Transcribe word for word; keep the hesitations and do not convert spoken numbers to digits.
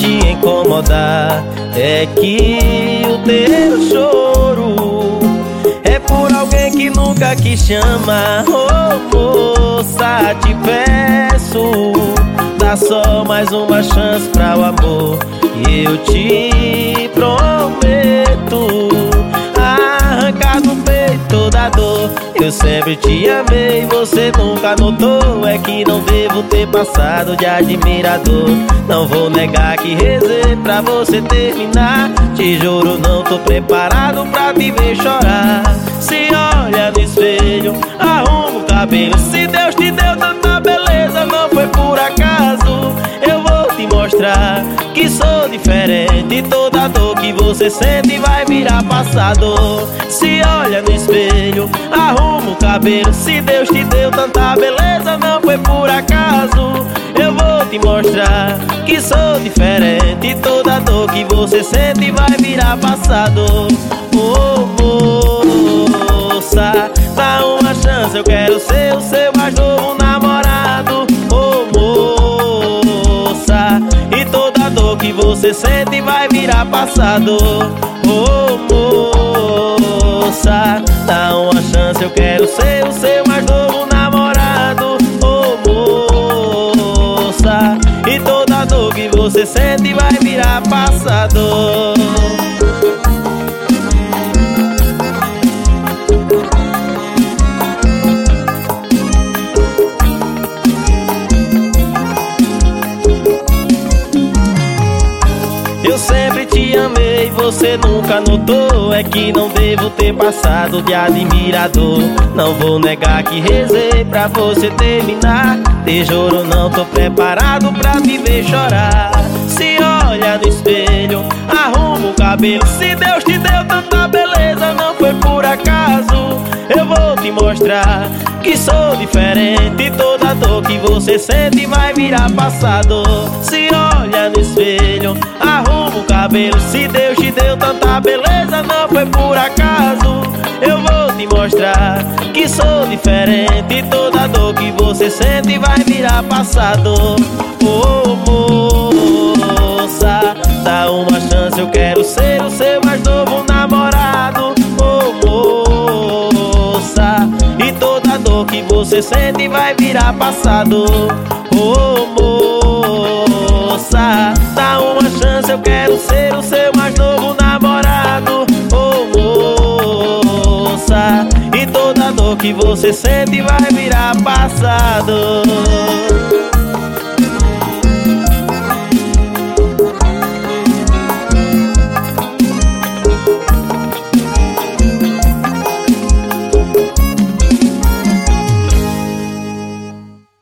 te incomodar, é que o teu choro é por alguém que nunca quis chamar. Oh, moça, te peço, dá só mais uma chance pra o amor, e eu te prometo arrancar do peito toda a dor. Eu sempre te amei, você nunca notou, é que não devo ter passado de admirador. Não vou negar que rezei pra você terminar, te juro não tô preparado pra te ver chorar. Se olha no espelho, arruma o cabelo, se Deus te deu tanta beleza não foi por acaso. Eu vou te mostrar que sou diferente, toda dor que você sente vai virar passado. Se olha no espelho, arruma o cabelo, se Deus te deu tanta beleza não foi por acaso. Eu vou te mostrar que sou diferente, toda dor que você sente vai virar passado. Oh, moça, dá uma chance, eu quero ser o seu mais novo namorado. Oh, moça, e toda dor que você sente vai virar passado. Oh, moça, dá uma chance, eu quero ser o seu mais novo namorado. Oh, moça, e toda dor que você sente vai virar passado. Eu sempre te amei, você nunca notou, é que não devo ter passado de admirador. Não vou negar que rezei pra você terminar, te juro não tô preparado pra te ver chorar. Se olha no espelho, arruma o cabelo, se Deus te deu tanta beleza não foi por acaso. Eu vou te mostrar que sou diferente, toda dor que você sente vai virar passado. Se olha no espelho, arruma o cabelo, se Deus te deu tanta beleza não foi por acaso. Eu vou te mostrar que sou diferente, toda dor que você sente vai virar passado. Oh, moça, dá uma chance, eu quero ser o seu mais novo namorado. Oh, moça, e toda dor que você sente vai virar passado. Oh, moça, dá uma chance, eu quero ser o seu mais novo namorado. Oh, moça, e toda dor que você sente vai virar passado.